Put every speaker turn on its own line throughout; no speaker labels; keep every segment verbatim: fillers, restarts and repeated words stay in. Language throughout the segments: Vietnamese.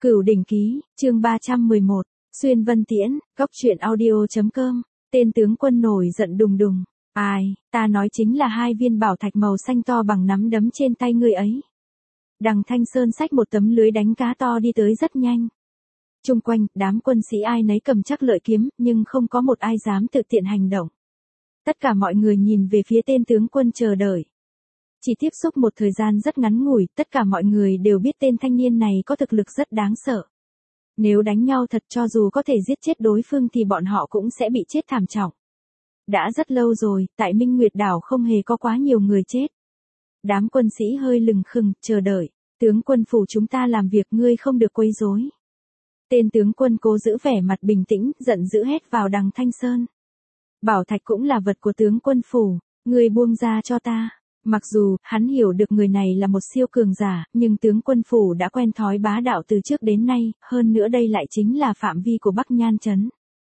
Cửu đỉnh ký, chương ba trăm mười một, Xuyên Vân Tiễn, góc truyện audio.com, tên tướng quân nổi giận đùng đùng. Ai, ta nói chính là hai viên bảo thạch màu xanh to bằng nắm đấm trên tay ngươi ấy. Đằng Thanh Sơn xách một tấm lưới đánh cá to đi tới rất nhanh. Trung quanh, đám quân sĩ ai nấy cầm chắc lợi kiếm, nhưng không có một ai dám tự tiện hành động. Tất cả mọi người nhìn về phía tên tướng quân chờ đợi. Chỉ tiếp xúc một thời gian rất ngắn ngủi, tất cả mọi người đều biết tên thanh niên này có thực lực rất đáng sợ. Nếu đánh nhau thật cho dù có thể giết chết đối phương thì bọn họ cũng sẽ bị chết thảm trọng. Đã rất lâu rồi, tại Minh Nguyệt Đảo không hề có quá nhiều người chết. Đám quân sĩ hơi lừng khừng, chờ đợi. Tướng quân phủ chúng ta làm việc ngươi không được quấy rối. Tên tướng quân cố giữ vẻ mặt bình tĩnh, giận dữ hét vào đằng Thanh Sơn. Bảo thạch cũng là vật của tướng quân phủ, ngươi buông ra cho ta. Mặc dù, hắn hiểu được người này là một siêu cường giả, nhưng tướng quân phủ đã quen thói bá đạo từ trước đến nay, hơn nữa đây lại chính là phạm vi của Bắc Nhan Trấn.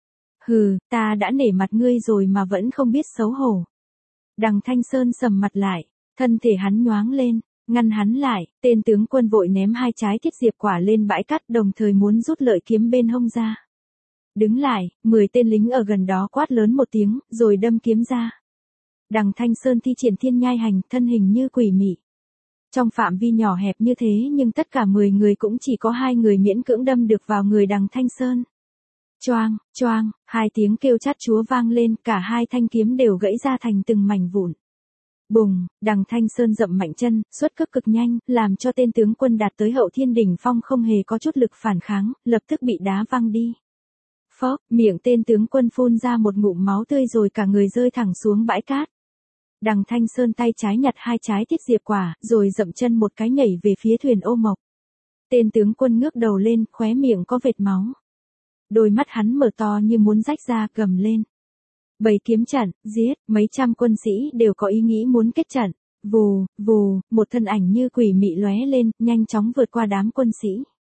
Hừ, ta đã nể mặt ngươi rồi mà vẫn không biết xấu hổ. Đằng Thanh Sơn sầm mặt lại, thân thể hắn nhoáng lên, ngăn hắn lại, tên tướng quân vội ném hai trái thiết diệp quả lên bãi cát đồng thời muốn rút lợi kiếm bên hông ra. Đứng lại, mười tên lính ở gần đó quát lớn một tiếng, rồi đâm kiếm ra. Đằng Thanh Sơn thi triển thiên nhai hành, thân hình như quỷ mị. Trong phạm vi nhỏ hẹp như thế nhưng tất cả mười người cũng chỉ có hai người miễn cưỡng đâm được vào người đằng Thanh Sơn. Choang, choang, hai tiếng kêu chát chúa vang lên, cả hai thanh kiếm đều gãy ra thành từng mảnh vụn. Bùng, đằng Thanh Sơn dậm mạnh chân, xuất cước cực nhanh, làm cho tên tướng quân đạt tới hậu thiên đỉnh phong không hề có chút lực phản kháng, lập tức bị đá văng đi. Phốc, miệng tên tướng quân phun ra một ngụm máu tươi rồi cả người rơi thẳng xuống bãi cát. Đằng Thanh Sơn tay trái nhặt hai trái thiết diệp quả, rồi dậm chân một cái nhảy về phía thuyền ô mộc. Tên tướng quân ngước đầu lên, khóe miệng có vệt máu. Đôi mắt hắn mở to như muốn rách ra, gầm lên. Bảy kiếm trận, giết, mấy trăm quân sĩ đều có ý nghĩ muốn kết trận. Vù, vù, một thân ảnh như quỷ mị lóe lên, nhanh chóng vượt qua đám quân sĩ.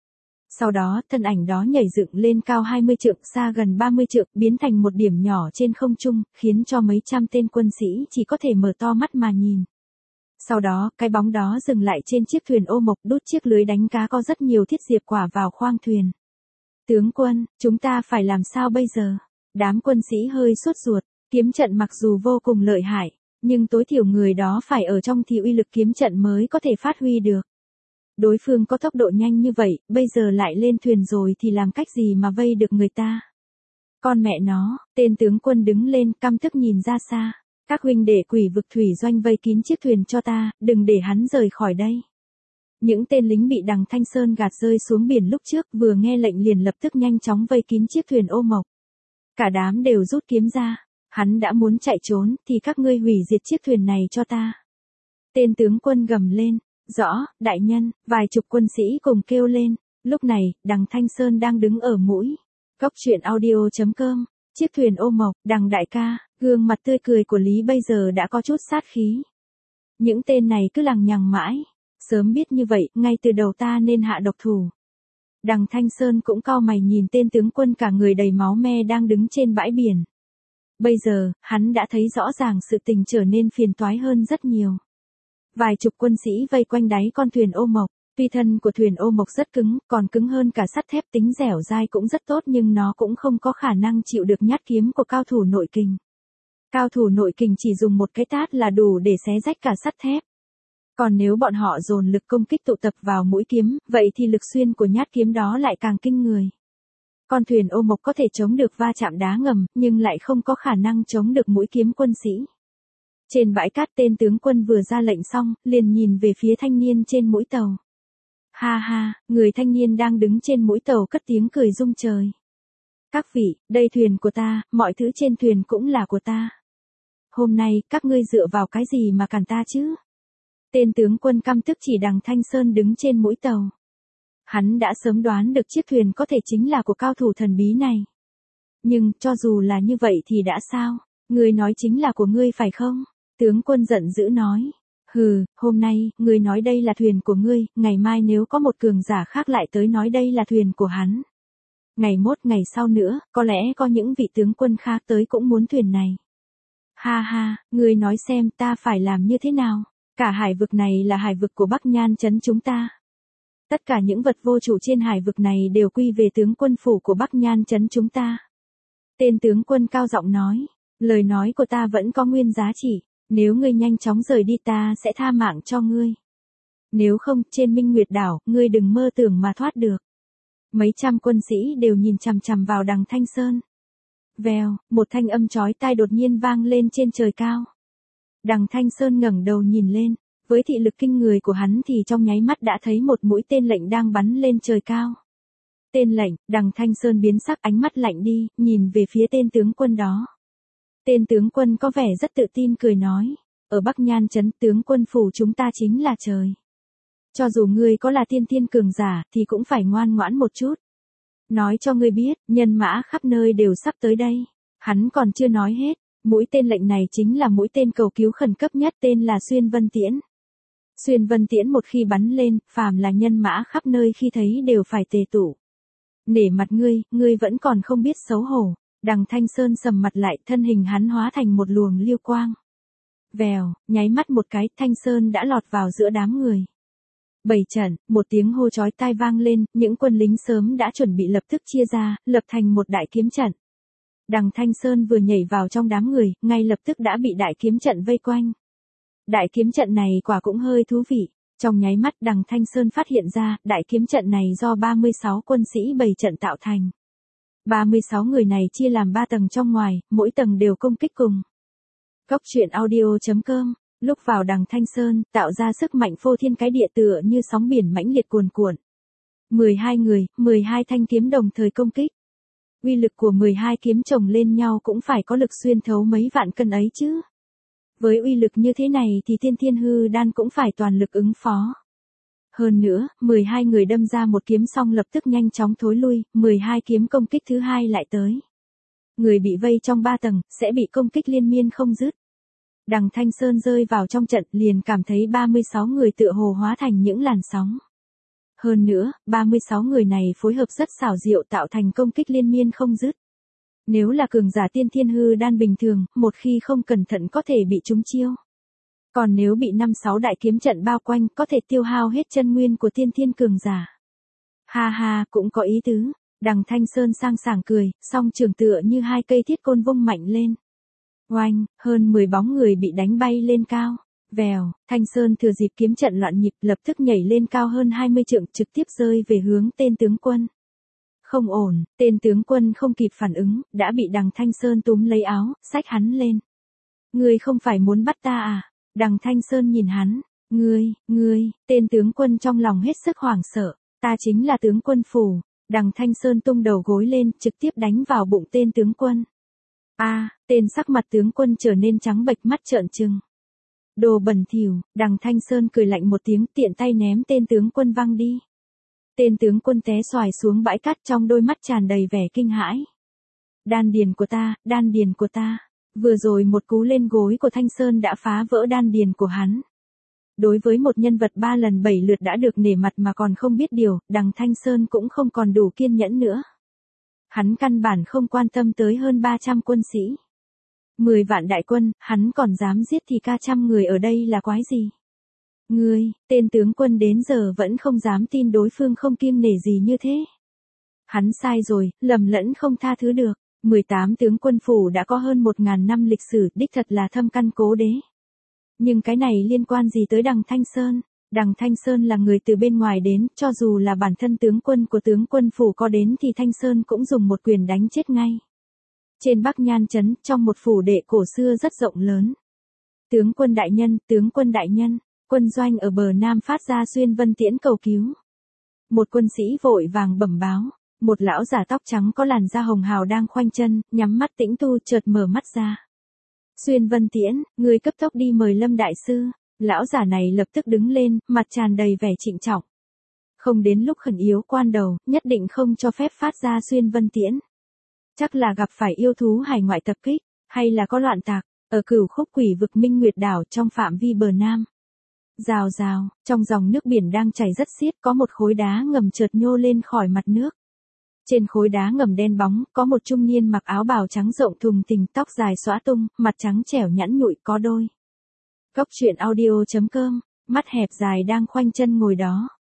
Sau đó, thân ảnh đó nhảy dựng lên cao hai mươi trượng, xa gần ba mươi trượng, biến thành một điểm nhỏ trên không trung, khiến cho mấy trăm tên quân sĩ chỉ có thể mở to mắt mà nhìn. Sau đó, cái bóng đó dừng lại trên chiếc thuyền ô mộc, đút chiếc lưới đánh cá có rất nhiều thiết diệp quả vào khoang thuyền. Tướng quân, chúng ta phải làm sao bây giờ? Đám quân sĩ hơi sốt ruột, kiếm trận mặc dù vô cùng lợi hại, nhưng tối thiểu người đó phải ở trong thì uy lực kiếm trận mới có thể phát huy được. Đối phương có tốc độ nhanh như vậy, bây giờ lại lên thuyền rồi thì làm cách gì mà vây được người ta? Con mẹ nó, tên tướng quân đứng lên căm tức nhìn ra xa. Các huynh đệ quỷ vực thủy doanh vây kín chiếc thuyền cho ta, đừng để hắn rời khỏi đây. Những tên lính bị đằng Thanh Sơn gạt rơi xuống biển lúc trước vừa nghe lệnh liền lập tức nhanh chóng vây kín chiếc thuyền ô mộc. Cả đám đều rút kiếm ra. Hắn đã muốn chạy trốn thì các ngươi hủy diệt chiếc thuyền này cho ta. Tên tướng quân gầm lên. Rõ, đại nhân, vài chục quân sĩ cùng kêu lên. Lúc này, đằng Thanh Sơn đang đứng ở mũi. Góc truyện audio.com, chiếc thuyền ô mộc, đằng đại ca, gương mặt tươi cười của Lý bây giờ đã có chút sát khí. Những tên này cứ lằng nhằng mãi. Sớm biết như vậy, ngay từ đầu ta nên hạ độc thủ. Đằng Thanh Sơn cũng cau mày nhìn tên tướng quân cả người đầy máu me đang đứng trên bãi biển. Bây giờ, hắn đã thấy rõ ràng sự tình trở nên phiền toái hơn rất nhiều. Vài chục quân sĩ vây quanh đáy con thuyền ô mộc, tuy thân của thuyền ô mộc rất cứng, còn cứng hơn cả sắt thép, tính dẻo dai cũng rất tốt nhưng nó cũng không có khả năng chịu được nhát kiếm của cao thủ nội kình. Cao thủ nội kình chỉ dùng một cái tát là đủ để xé rách cả sắt thép. Còn nếu bọn họ dồn lực công kích tụ tập vào mũi kiếm, vậy thì lực xuyên của nhát kiếm đó lại càng kinh người. Con thuyền ô mộc có thể chống được va chạm đá ngầm, nhưng lại không có khả năng chống được mũi kiếm quân sĩ. Trên bãi cát tên tướng quân vừa ra lệnh xong, liền nhìn về phía thanh niên trên mũi tàu. Ha ha, người thanh niên đang đứng trên mũi tàu cất tiếng cười rung trời. Các vị, đây thuyền của ta, mọi thứ trên thuyền cũng là của ta. Hôm nay, các ngươi dựa vào cái gì mà cản ta chứ? Tên tướng quân căm tức chỉ đằng Thanh Sơn đứng trên mũi tàu. Hắn đã sớm đoán được chiếc thuyền có thể chính là của cao thủ thần bí này. Nhưng, cho dù là như vậy thì đã sao? Ngươi nói chính là của ngươi phải không? Tướng quân giận dữ nói. Hừ, hôm nay, ngươi nói đây là thuyền của ngươi, ngày mai nếu có một cường giả khác lại tới nói đây là thuyền của hắn. Ngày mốt ngày sau nữa, có lẽ có những vị tướng quân khác tới cũng muốn thuyền này. Ha ha, ngươi nói xem ta phải làm như thế nào? Cả hải vực này là hải vực của Bắc Nhan Trấn chúng ta. Tất cả những vật vô chủ trên hải vực này đều quy về tướng quân phủ của Bắc Nhan trấn chúng ta. Tên tướng quân cao giọng nói, lời nói của ta vẫn có nguyên giá trị, nếu ngươi nhanh chóng rời đi ta sẽ tha mạng cho ngươi. Nếu không, trên Minh Nguyệt đảo, ngươi đừng mơ tưởng mà thoát được. Mấy trăm quân sĩ đều nhìn chằm chằm vào Đằng Thanh Sơn. Vèo, một thanh âm chói tai đột nhiên vang lên trên trời cao. Đằng Thanh Sơn ngẩng đầu nhìn lên, với thị lực kinh người của hắn thì trong nháy mắt đã thấy một mũi tên lệnh đang bắn lên trời cao. Tên lệnh, Đằng Thanh Sơn biến sắc, ánh mắt lạnh đi, nhìn về phía tên tướng quân đó. Tên tướng quân có vẻ rất tự tin cười nói, ở Bắc Nhan trấn tướng quân phủ chúng ta chính là trời. Cho dù ngươi có là tiên thiên cường giả thì cũng phải ngoan ngoãn một chút. Nói cho ngươi biết, nhân mã khắp nơi đều sắp tới đây. Hắn còn chưa nói hết, mũi tên lệnh này chính là mũi tên cầu cứu khẩn cấp nhất, tên là Xuyên Vân Tiễn. Xuyên Vân Tiễn một khi bắn lên, phàm là nhân mã khắp nơi khi thấy đều phải tề tụ. Nể mặt ngươi, ngươi vẫn còn không biết xấu hổ. Đằng Thanh Sơn sầm mặt lại, thân hình hắn hóa thành một luồng lưu quang. Vèo, nháy mắt một cái, Thanh Sơn đã lọt vào giữa đám người. Bảy trận, một tiếng hô chói tai vang lên, những quân lính sớm đã chuẩn bị lập tức chia ra, lập thành một đại kiếm trận. Đằng Thanh Sơn vừa nhảy vào trong đám người, ngay lập tức đã bị đại kiếm trận vây quanh. Đại kiếm trận này quả cũng hơi thú vị. Trong nháy mắt Đằng Thanh Sơn phát hiện ra, đại kiếm trận này do ba mươi sáu quân sĩ bảy trận tạo thành. ba mươi sáu người này chia làm ba tầng trong ngoài, mỗi tầng đều công kích cùng. Góc truyện audio chấm com, lúc vào Đằng Thanh Sơn, tạo ra sức mạnh phô thiên cái địa tựa như sóng biển mãnh liệt cuồn cuộn. mười hai người, mười hai thanh kiếm đồng thời công kích. Uy lực của mười hai kiếm chồng lên nhau cũng phải có lực xuyên thấu mấy vạn cân ấy chứ. Với uy lực như thế này thì Tiên Thiên Hư Đan cũng phải toàn lực ứng phó. Hơn nữa, mười hai người đâm ra một kiếm xong lập tức nhanh chóng thối lui, mười hai kiếm công kích thứ hai lại tới. Người bị vây trong ba tầng, sẽ bị công kích liên miên không dứt. Đằng Thanh Sơn rơi vào trong trận liền cảm thấy ba mươi sáu người tựa hồ hóa thành những làn sóng. Hơn nữa, ba mươi sáu người này phối hợp rất xảo diệu tạo thành công kích liên miên không dứt. Nếu là cường giả Tiên Thiên Hư Đan bình thường, một khi không cẩn thận có thể bị trúng chiêu. Còn nếu bị năm sáu đại kiếm trận bao quanh có thể tiêu hao hết chân nguyên của tiên thiên cường giả. Ha ha, cũng có ý tứ. Đằng Thanh Sơn sang sảng cười, song trường tựa như hai cây thiết côn vung mạnh lên. Oanh, hơn mười bóng người bị đánh bay lên cao. Vèo, Thanh Sơn thừa dịp kiếm trận loạn nhịp lập tức nhảy lên cao hơn hai mươi trượng trực tiếp rơi về hướng tên tướng quân. Không ổn, tên tướng quân không kịp phản ứng, đã bị Đằng Thanh Sơn túm lấy áo, xách hắn lên. Ngươi không phải muốn bắt ta à? Đằng Thanh Sơn nhìn hắn, ngươi, ngươi, tên tướng quân trong lòng hết sức hoảng sợ, ta chính là tướng quân phủ. Đằng Thanh Sơn tung đầu gối lên, trực tiếp đánh vào bụng tên tướng quân. A, à, tên sắc mặt tướng quân trở nên trắng bệch, mắt trợn trừng. Đồ bẩn thỉu, Đằng Thanh Sơn cười lạnh một tiếng, tiện tay ném tên tướng quân văng đi. Tên tướng quân té xoài xuống bãi cát, trong đôi mắt tràn đầy vẻ kinh hãi. Đan điền của ta, đan điền của ta. Vừa rồi một cú lên gối của Thanh Sơn đã phá vỡ đan điền của hắn. Đối với một nhân vật ba lần bảy lượt đã được nể mặt mà còn không biết điều, Đằng Thanh Sơn cũng không còn đủ kiên nhẫn nữa. Hắn căn bản không quan tâm tới hơn ba trăm quân sĩ. mười vạn đại quân, hắn còn dám giết thì ca trăm người ở đây là quái gì? Ngươi, tên tướng quân đến giờ vẫn không dám tin đối phương không kiêng nể gì như thế. Hắn sai rồi, lầm lẫn không tha thứ được. mười tám tướng quân phủ đã có hơn một ngàn năm lịch sử, đích thật là thâm căn cố đế. Nhưng cái này liên quan gì tới Đằng Thanh Sơn? Đằng Thanh Sơn là người từ bên ngoài đến, cho dù là bản thân tướng quân của tướng quân phủ có đến thì Thanh Sơn cũng dùng một quyền đánh chết ngay. Trên Bắc Nhan trấn, trong một phủ đệ cổ xưa rất rộng lớn. Tướng quân đại nhân, tướng quân đại nhân, quân doanh ở bờ nam phát ra Xuyên Vân Tiễn cầu cứu. Một quân sĩ vội vàng bẩm báo. Một lão giả tóc trắng có làn da hồng hào đang khoanh chân, nhắm mắt tĩnh tu, chợt mở mắt ra. Xuyên Vân Tiễn, người cấp tốc đi mời Lâm đại sư. Lão giả này lập tức đứng lên, mặt tràn đầy vẻ trịnh trọng. Không đến lúc khẩn yếu quan đầu, nhất định không cho phép phát ra Xuyên Vân Tiễn. Chắc là gặp phải yêu thú hải ngoại tập kích, hay là có loạn tạc, ở Cửu Khúc Quỷ vực Minh Nguyệt đảo trong phạm vi bờ nam. Rào rào, trong dòng nước biển đang chảy rất xiết, có một khối đá ngầm chợt nhô lên khỏi mặt nước. Trên khối đá ngầm đen bóng, có một trung niên mặc áo bào trắng rộng thùng thình, tóc dài xõa tung, mặt trắng trẻo nhẵn nhụi có đôi. Góc truyện audio chấm com, mắt hẹp dài đang khoanh chân ngồi đó.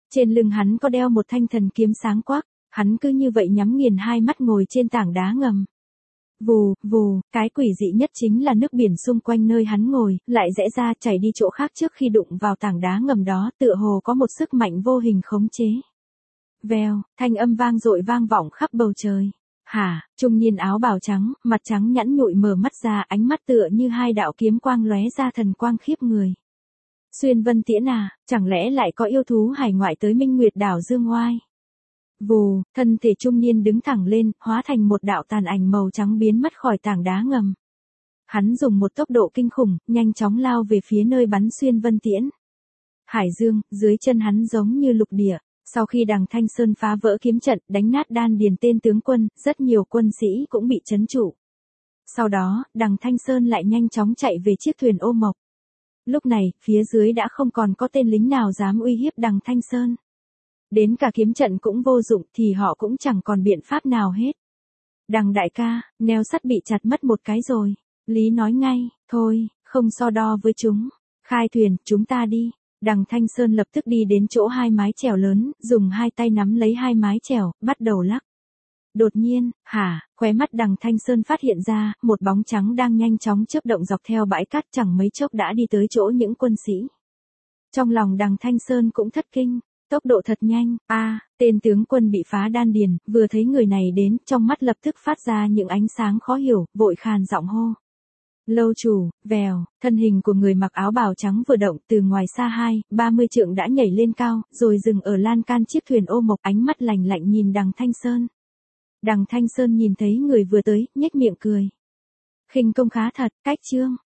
Trên lưng hắn có đeo một thanh thần kiếm sáng quắc, hắn cứ như vậy nhắm nghiền hai mắt ngồi trên tảng đá ngầm. Vù, vù, cái quỷ dị nhất chính là nước biển xung quanh nơi hắn ngồi, lại rẽ ra chảy đi chỗ khác trước khi đụng vào tảng đá ngầm đó, tựa hồ có một sức mạnh vô hình khống chế. Vèo, thanh âm vang dội vang vọng khắp bầu trời. Hả, trung niên áo bào trắng, mặt trắng nhẵn nhụi mở mắt ra, ánh mắt tựa như hai đạo kiếm quang lóe ra thần quang khiếp người. Xuyên Vân Tiễn à, chẳng lẽ lại có yêu thú hải ngoại tới Minh Nguyệt đảo Dương Oai? Vù, thân thể trung niên đứng thẳng lên, hóa thành một đạo tàn ảnh màu trắng biến mất khỏi tảng đá ngầm. Hắn dùng một tốc độ kinh khủng, nhanh chóng lao về phía nơi bắn Xuyên Vân Tiễn. Hải dương, dưới chân hắn giống như lục địa. Sau khi Đằng Thanh Sơn phá vỡ kiếm trận, đánh nát đan điền tên tướng quân, rất nhiều quân sĩ cũng bị trấn trụ. Sau đó, Đằng Thanh Sơn lại nhanh chóng chạy về chiếc thuyền ô mộc. Lúc này, phía dưới đã không còn có tên lính nào dám uy hiếp Đằng Thanh Sơn. Đến cả kiếm trận cũng vô dụng thì họ cũng chẳng còn biện pháp nào hết. Đằng đại ca, neo sắt bị chặt mất một cái rồi. Lý nói ngay, thôi, không so đo với chúng. Khai thuyền, chúng ta đi. Đằng Thanh Sơn lập tức đi đến chỗ hai mái chèo lớn, dùng hai tay nắm lấy hai mái chèo, bắt đầu lắc. Đột nhiên, hả, khóe mắt Đằng Thanh Sơn phát hiện ra, một bóng trắng đang nhanh chóng chớp động dọc theo bãi cát, chẳng mấy chốc đã đi tới chỗ những quân sĩ. Trong lòng Đằng Thanh Sơn cũng thất kinh, tốc độ thật nhanh, a, à, tên tướng quân bị phá đan điền, vừa thấy người này đến, trong mắt lập tức phát ra những ánh sáng khó hiểu, vội khàn giọng hô. Lâu chủ, vèo, thân hình của người mặc áo bào trắng vừa động, từ ngoài xa hai, ba mươi trượng đã nhảy lên cao, rồi dừng ở lan can chiếc thuyền ô mộc, ánh mắt lạnh lạnh nhìn Đằng Thanh Sơn. Đằng Thanh Sơn nhìn thấy người vừa tới, nhếch miệng cười. Khinh công khá thật, cách chương.